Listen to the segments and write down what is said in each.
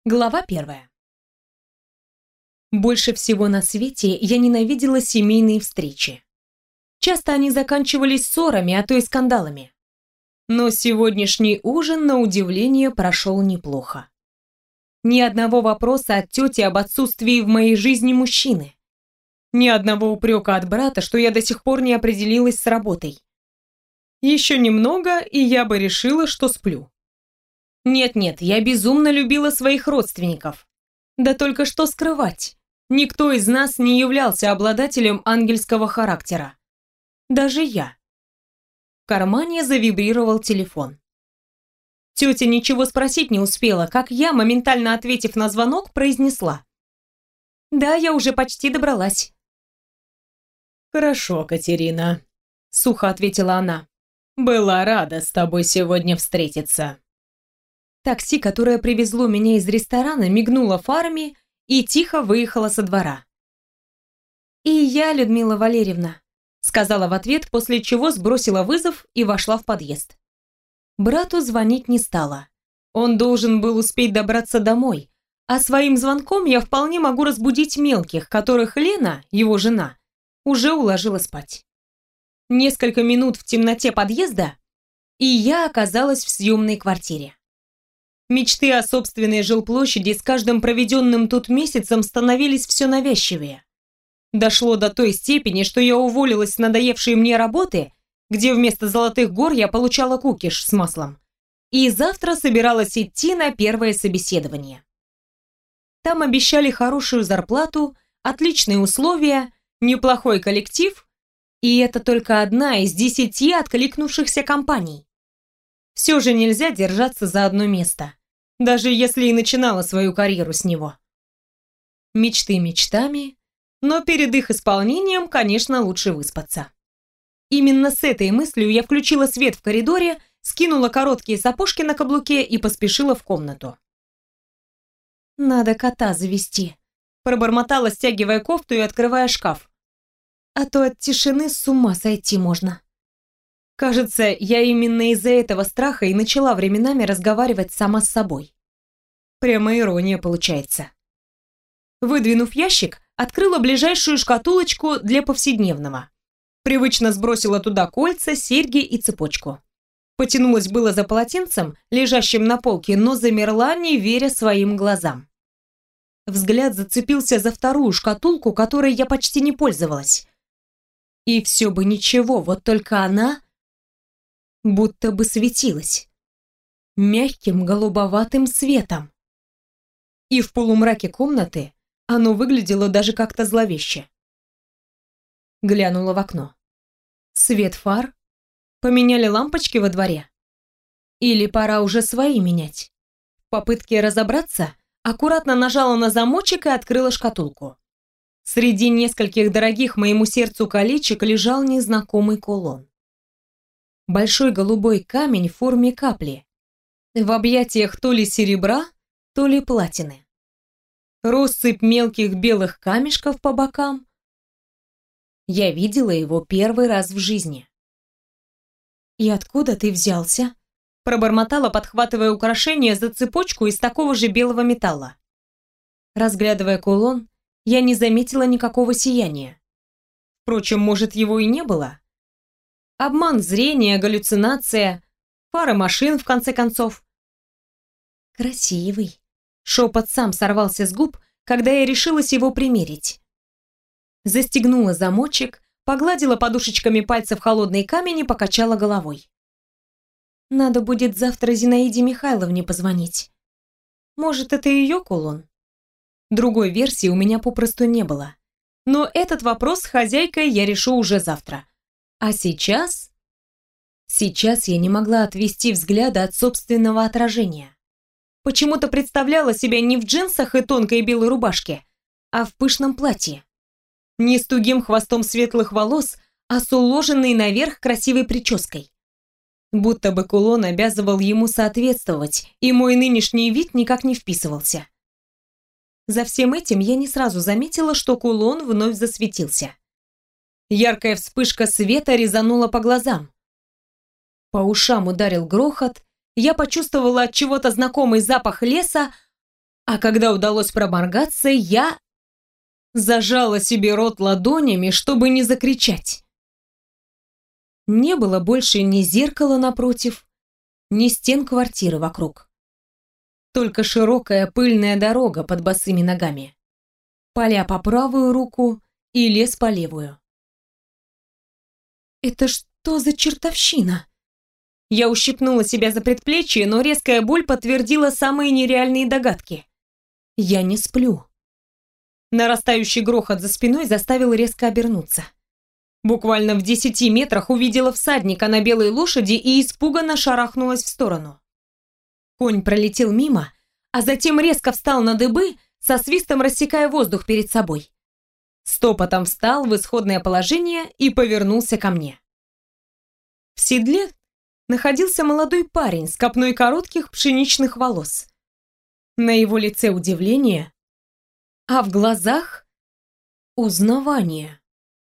Глава 1. Больше всего на свете я ненавидела семейные встречи. Часто они заканчивались ссорами, а то и скандалами. Но сегодняшний ужин, на удивление, прошел неплохо. Ни одного вопроса от тети об отсутствии в моей жизни мужчины. Ни одного упрека от брата, что я до сих пор не определилась с работой. Еще немного, и я бы решила, что сплю. Нет-нет, я безумно любила своих родственников. Да только что скрывать. Никто из нас не являлся обладателем ангельского характера. Даже я. В кармане завибрировал телефон. Тетя ничего спросить не успела, как я, моментально ответив на звонок, произнесла: «Да, я уже почти добралась». «Хорошо, Катерина», — сухо ответила она. «Была рада с тобой сегодня встретиться». Такси, которое привезло меня из ресторана, мигнуло фарами и тихо выехало со двора. «И я, Людмила Валерьевна», — сказала в ответ, после чего сбросила вызов и вошла в подъезд. Брату звонить не стала. Он должен был успеть добраться домой, а своим звонком я вполне могу разбудить мелких, которых Лена, его жена, уже уложила спать. Несколько минут в темноте подъезда, и я оказалась в съемной квартире. Мечты о собственной жилплощади с каждым проведенным тут месяцем становились все навязчивее. Дошло до той степени, что я уволилась с надоевшей мне работы, где вместо золотых гор я получала кукиш с маслом, и завтра собиралась идти на первое собеседование. Там обещали хорошую зарплату, отличные условия, неплохой коллектив, и это только одна из 10 откликнувшихся компаний. Все же нельзя держаться за одно место, даже если и начинала свою карьеру с него. Мечты мечтами, но перед их исполнением, конечно, лучше выспаться. Именно с этой мыслью я включила свет в коридоре, скинула короткие сапожки на каблуке и поспешила в комнату. «Надо кота завести», – пробормотала, стягивая кофту и открывая шкаф. «А то от тишины с ума сойти можно». Кажется, я именно из-за этого страха и начала временами разговаривать сама с собой. Прямо ирония получается. Выдвинув ящик, открыла ближайшую шкатулочку для повседневного. Привычно сбросила туда кольца, серьги и цепочку. Потянулась было за полотенцем, лежащим на полке, но замерла, не веря своим глазам. Взгляд зацепился за вторую шкатулку, которой я почти не пользовалась. И все бы ничего, вот только она будто бы светилась мягким голубоватым светом. И в полумраке комнаты оно выглядело даже как-то зловеще. Глянула в окно. Свет фар? Поменяли лампочки во дворе? Или пора уже свои менять? В попытке разобраться, аккуратно нажала на замочек и открыла шкатулку. Среди нескольких дорогих моему сердцу колечек лежал незнакомый кулон. Большой голубой камень в форме капли. В объятиях то ли серебра, то ли платины. Россыпь мелких белых камешков по бокам. Я видела его первый раз в жизни. «И откуда ты взялся?» Пробормотала, подхватывая украшение за цепочку из такого же белого металла. Разглядывая кулон, я не заметила никакого сияния. Впрочем, может, его и не было? Обман зрения, галлюцинация, пара машин, в конце концов. «Красивый», — шепот сам сорвался с губ, когда я решилась его примерить. Застегнула замочек, погладила подушечками пальцев холодный камень и покачала головой. Надо будет завтра Зинаиде Михайловне позвонить. Может, это ее кулон? Другой версии у меня попросту не было. Но этот вопрос с хозяйкой я решу уже завтра. А сейчас... Сейчас я не могла отвести взгляда от собственного отражения. Почему-то представляла себя не в джинсах и тонкой белой рубашке, а в пышном платье. Не с тугим хвостом светлых волос, а с уложенной наверх красивой прической. Будто бы кулон обязывал ему соответствовать, и мой нынешний вид никак не вписывался. За всем этим я не сразу заметила, что кулон вновь засветился. Яркая вспышка света резанула по глазам. По ушам ударил грохот, я почувствовала от чего-то знакомый запах леса, А когда удалось проморгаться, я зажала себе рот ладонями, чтобы не закричать. Не было больше ни зеркала напротив, ни стен квартиры вокруг. Только широкая пыльная дорога под босыми ногами. Поля по правую руку и лес по левую. Это что за чертовщина? Я ущипнула себя за предплечье, но резкая боль подтвердила самые нереальные догадки. Я не сплю. Нарастающий грохот за спиной заставил резко обернуться. Буквально в 10 метрах увидела всадника на белой лошади и испуганно шарахнулась в сторону. Конь пролетел мимо, а затем резко встал на дыбы, со свистом рассекая воздух перед собой. Стопотом встал в исходное положение и повернулся ко мне. В седле находился молодой парень с копной коротких пшеничных волос. На его лице удивление, а в глазах узнавание.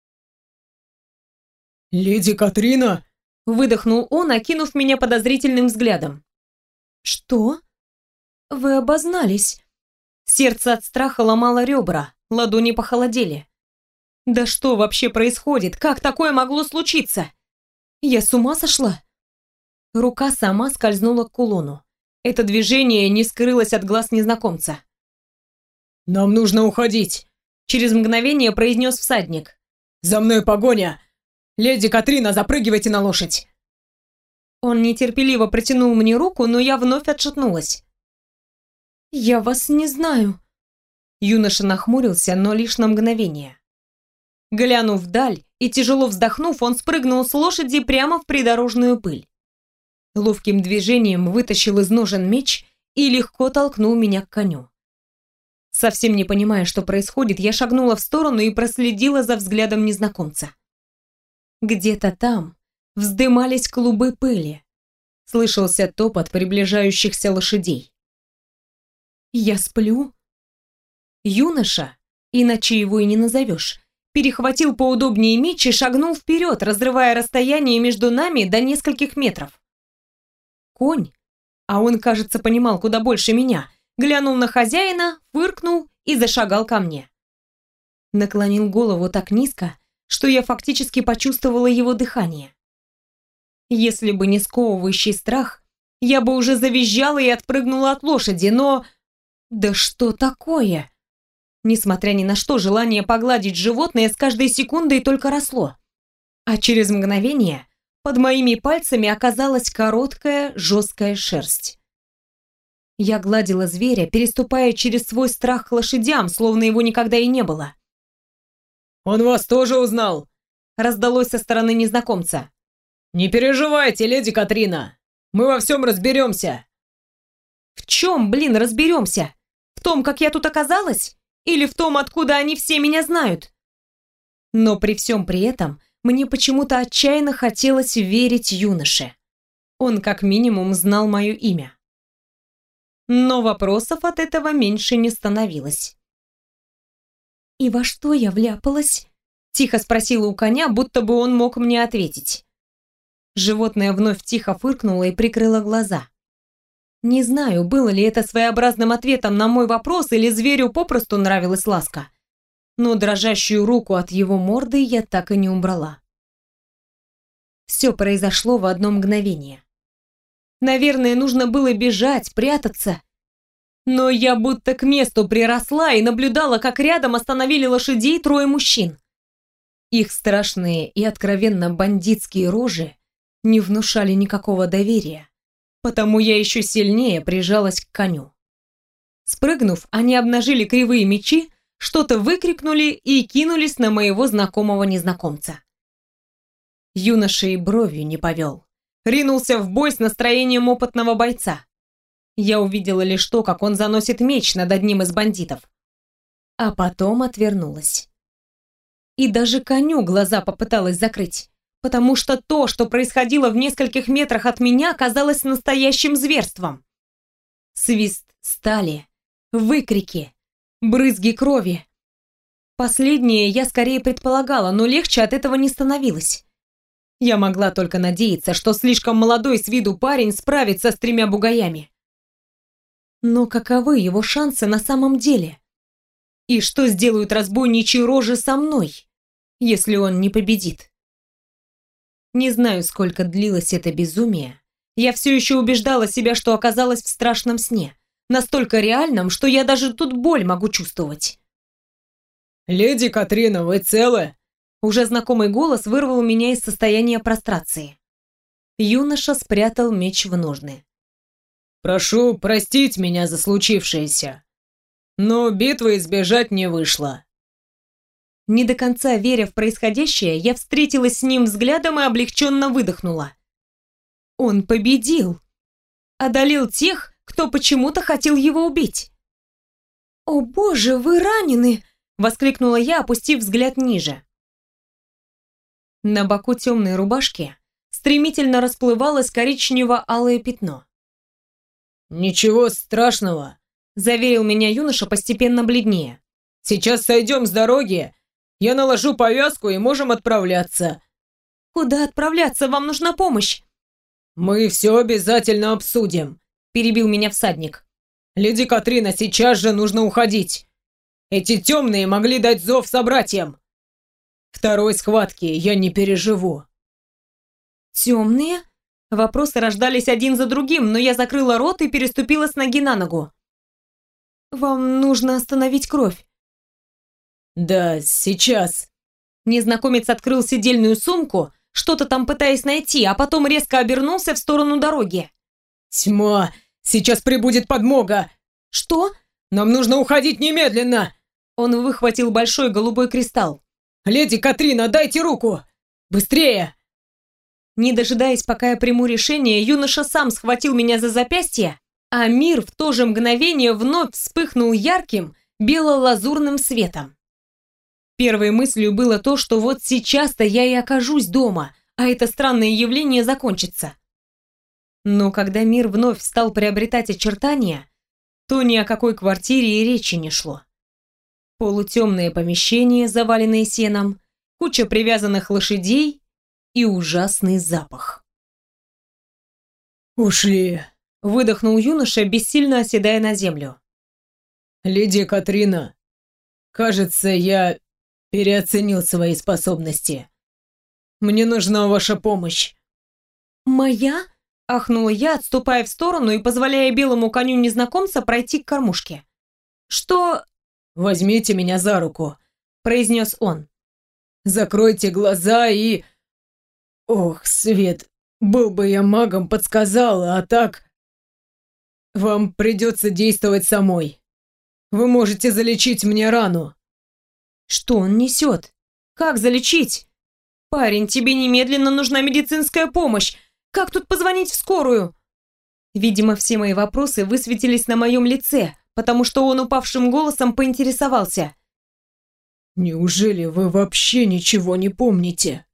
«Леди Катрина!» — выдохнул он, окинув меня подозрительным взглядом. «Что? Вы обознались?» Сердце от страха ломало ребра, ладони похолодели. «Да что вообще происходит? Как такое могло случиться? Я с ума сошла?» Рука сама скользнула к кулону. Это движение не скрылось от глаз незнакомца. «Нам нужно уходить!» — через мгновение произнес всадник. «За мной погоня! Леди Катрина, запрыгивайте на лошадь!» Он нетерпеливо протянул мне руку, но я вновь отшатнулась. «Я вас не знаю». Юноша нахмурился, но лишь на мгновение. Глянув вдаль и тяжело вздохнув, он спрыгнул с лошади прямо в придорожную пыль. Ловким движением вытащил из ножен меч и легко толкнул меня к коню. Совсем не понимая, что происходит, я шагнула в сторону и проследила за взглядом незнакомца. Где-то там вздымались клубы пыли. Слышался топот приближающихся лошадей. Я сплю? Юноша, иначе его и не назовешь, перехватил поудобнее меч и шагнул вперед, разрывая расстояние между нами до нескольких метров. Конь, а он, кажется, понимал куда больше меня, глянул на хозяина, фыркнул и зашагал ко мне. Наклонил голову так низко, что я фактически почувствовала его дыхание. Если бы не сковывающий страх, я бы уже завизжала и отпрыгнула от лошади, но... Да что такое? Несмотря ни на что, желание погладить животное с каждой секундой только росло. А через мгновение под моими пальцами оказалась короткая, жесткая шерсть. Я гладила зверя, переступая через свой страх к лошадям, словно его никогда и не было. «Он вас тоже узнал!» — раздалось со стороны незнакомца. «Не переживайте, леди Катрина! Мы во всем разберемся!» «В чем, блин, разберемся? В том, как я тут оказалась? Или в том, откуда они все меня знают?» Но при всем при этом мне почему-то отчаянно хотелось верить юноше. Он как минимум знал мое имя. Но вопросов от этого меньше не становилось. «И во что я вляпалась?» — тихо спросила у коня, будто бы он мог мне ответить. Животное вновь тихо фыркнуло и прикрыло глаза. Не знаю, было ли это своеобразным ответом на мой вопрос или зверю попросту нравилась ласка, но дрожащую руку от его морды я так и не убрала. Все произошло в одно мгновение. Наверное, нужно было бежать, прятаться. Но я будто к месту приросла и наблюдала, как рядом остановили лошадей трое мужчин. Их страшные и откровенно бандитские рожи не внушали никакого доверия, потому я еще сильнее прижалась к коню. Спрыгнув, они обнажили кривые мечи, что-то выкрикнули и кинулись на моего знакомого незнакомца. Юноша и бровью не повел. Ринулся в бой с настроением опытного бойца. Я увидела лишь то, как он заносит меч над одним из бандитов. А потом отвернулась. И даже коню глаза попыталась закрыть, потому что то, что происходило в нескольких метрах от меня, казалось настоящим зверством. Свист стали, выкрики, брызги крови. Последнее я скорее предполагала, но легче от этого не становилось. Я могла только надеяться, что слишком молодой с виду парень справится с 3 бугаями. Но каковы его шансы на самом деле? И что сделают разбойничьи рожи со мной, если он не победит? Не знаю, сколько длилось это безумие. Я все еще убеждала себя, что оказалась в страшном сне. Настолько реальном, что я даже тут боль могу чувствовать. «Леди Катрина, вы целы?» Уже знакомый голос вырвал меня из состояния прострации. Юноша спрятал меч в ножны. «Прошу простить меня за случившееся, но битвы избежать не вышло». Не до конца веря в происходящее, я встретилась с ним взглядом и облегченно выдохнула. Он победил. Одолел тех, кто почему-то хотел его убить. «О боже, вы ранены!» — воскликнула я, опустив взгляд ниже. На боку темной рубашки стремительно расплывалось коричнево-алое пятно. «Ничего страшного», — заверил меня юноша, постепенно бледнее. «Сейчас сойдем с дороги, я наложу повязку и можем отправляться». «Куда отправляться? Вам нужна помощь!» «Мы все обязательно обсудим», — перебил меня всадник. «Леди Катрина, сейчас же нужно уходить. Эти темные могли дать зов собратьям. Второй схватки я не переживу». «Темные?» Вопросы рождались один за другим, но я закрыла рот и переступила с ноги на ногу. «Вам нужно остановить кровь». «Да, сейчас». Незнакомец открыл сидельную сумку, что-то там пытаясь найти, а потом резко обернулся в сторону дороги. «Тьма! Сейчас прибудет подмога!» «Что?» «Нам нужно уходить немедленно!» Он выхватил большой голубой кристалл. «Леди Катрина, дайте руку! Быстрее!» Не дожидаясь, пока я приму решение, юноша сам схватил меня за запястье, а мир в то же мгновение вновь вспыхнул ярким бело-лазурным светом. Первой мыслью было то, что вот сейчас-то я и окажусь дома, а это странное явление закончится. Но когда мир вновь стал приобретать очертания, то ни о какой квартире и речи не шло. Полутемное помещение, заваленное сеном, куча привязанных лошадей и ужасный запах. «Ушли», — выдохнул юноша, бессильно оседая на землю. «Леди Катрина, кажется, я переоценил свои способности. Мне нужна ваша помощь». «Моя?» — ахнула я, отступая в сторону и позволяя белому коню незнакомца пройти к кормушке. «Что?» «Возьмите меня за руку», — произнес он. «Закройте глаза и...» «Ох, Свет, был бы я магом, подсказал, а так...» «Вам придется действовать самой. Вы можете залечить мне рану». «Что он несет? Как залечить? Парень, тебе немедленно нужна медицинская помощь. Как тут позвонить в скорую?» Видимо, все мои вопросы высветились на моем лице, потому что он упавшим голосом поинтересовался. «Неужели вы вообще ничего не помните?»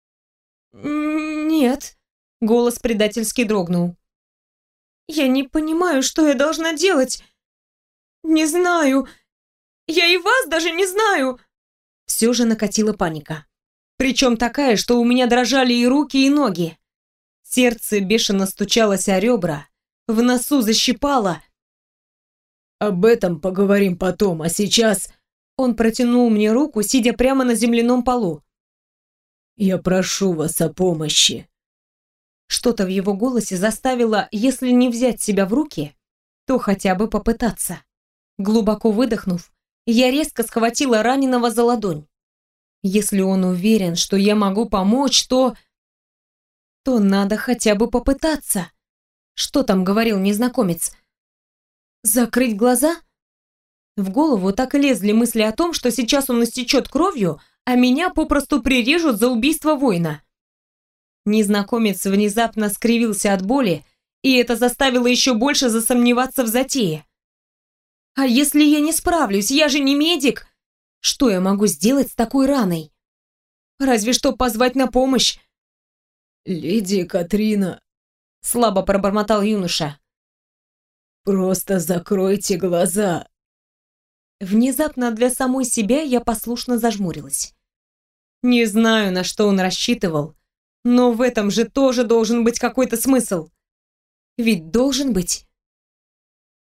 «Нет», — голос предательски дрогнул. «Я не понимаю, что я должна делать. Не знаю. Я и вас даже не знаю». Все же накатила паника. Причем такая, что у меня дрожали и руки, и ноги. Сердце бешено стучалось о ребра, в носу защипало. «Об этом поговорим потом, а сейчас...» Он протянул мне руку, сидя прямо на земляном полу. «Я прошу вас о помощи». Что-то в его голосе заставило, если не взять себя в руки, то хотя бы попытаться. Глубоко выдохнув, я резко схватила раненого за ладонь. Если он уверен, что я могу помочь, то надо хотя бы попытаться. Что там говорил незнакомец? Закрыть глаза? В голову так и лезли мысли о том, что сейчас он истечет кровью, а меня попросту прирежут за убийство воина. Незнакомец внезапно скривился от боли, и это заставило еще больше засомневаться в затее. А если я не справлюсь? Я же не медик. Что я могу сделать с такой раной? Разве что позвать на помощь. «Леди Катрина», — слабо пробормотал юноша. «Просто закройте глаза». Внезапно для самой себя я послушно зажмурилась. Не знаю, на что он рассчитывал, но в этом же тоже должен быть какой-то смысл. Ведь должен быть. В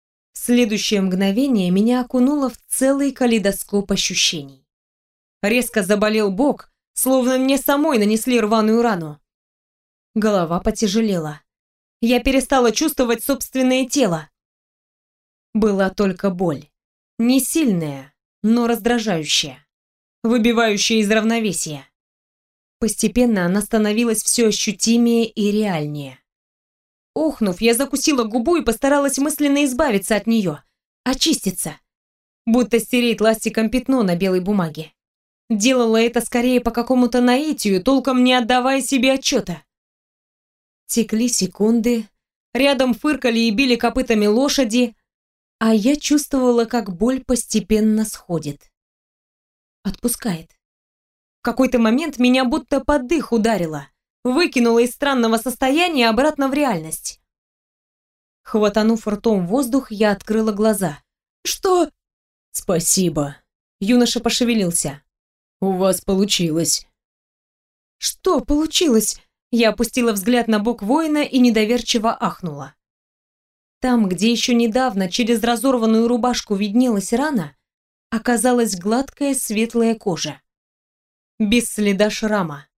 следующее мгновение меня окунуло в целый калейдоскоп ощущений. Резко заболел бок, словно мне самой нанесли рваную рану. Голова потяжелела. Я перестала чувствовать собственное тело. Была только боль. Не сильная, но раздражающая, выбивающая из равновесия. Постепенно она становилась все ощутимее и реальнее. Охнув, я закусила губу и постаралась мысленно избавиться от нее, очиститься, будто стереть ластиком пятно на белой бумаге. Делала это скорее по какому-то наитию, толком не отдавая себе отчета. Текли секунды, рядом фыркали и били копытами лошади, а я чувствовала, как боль постепенно сходит. Отпускает. В какой-то момент меня будто под дых ударило, выкинуло из странного состояния обратно в реальность. Хватанув ртом воздух, я открыла глаза. «Что?» «Спасибо». Юноша пошевелился. «У вас получилось». «Что получилось?» Я опустила взгляд на бок воина и недоверчиво ахнула. Там, где еще недавно через разорванную рубашку виднелась рана, оказалась гладкая светлая кожа. Без следа шрама.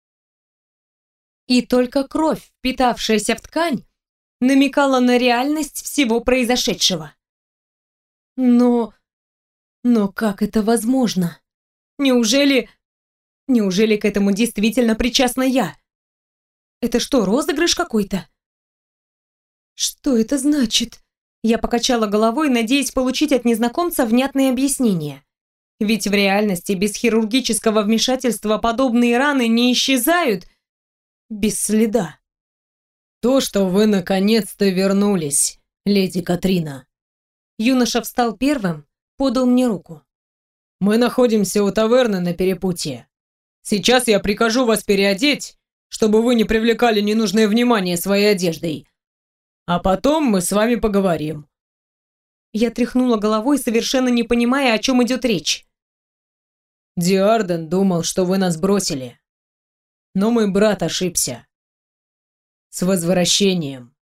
И только кровь, впитавшаяся в ткань, намекала на реальность всего произошедшего. Но как это возможно? Неужели к этому действительно причастна я? Это что, розыгрыш какой-то? Что это значит? Я покачала головой, надеясь получить от незнакомца внятные объяснения. Ведь в реальности без хирургического вмешательства подобные раны не исчезают без следа. «То, что вы наконец-то вернулись, леди Катрина». Юноша встал первым, подал мне руку. «Мы находимся у таверны на перепутье. Сейчас я прикажу вас переодеть, чтобы вы не привлекали ненужное внимание своей одеждой. А потом мы с вами поговорим». Я тряхнула головой, совершенно не понимая, о чем идет речь. «Диарден думал, что вы нас бросили. Но мой брат ошибся. С возвращением».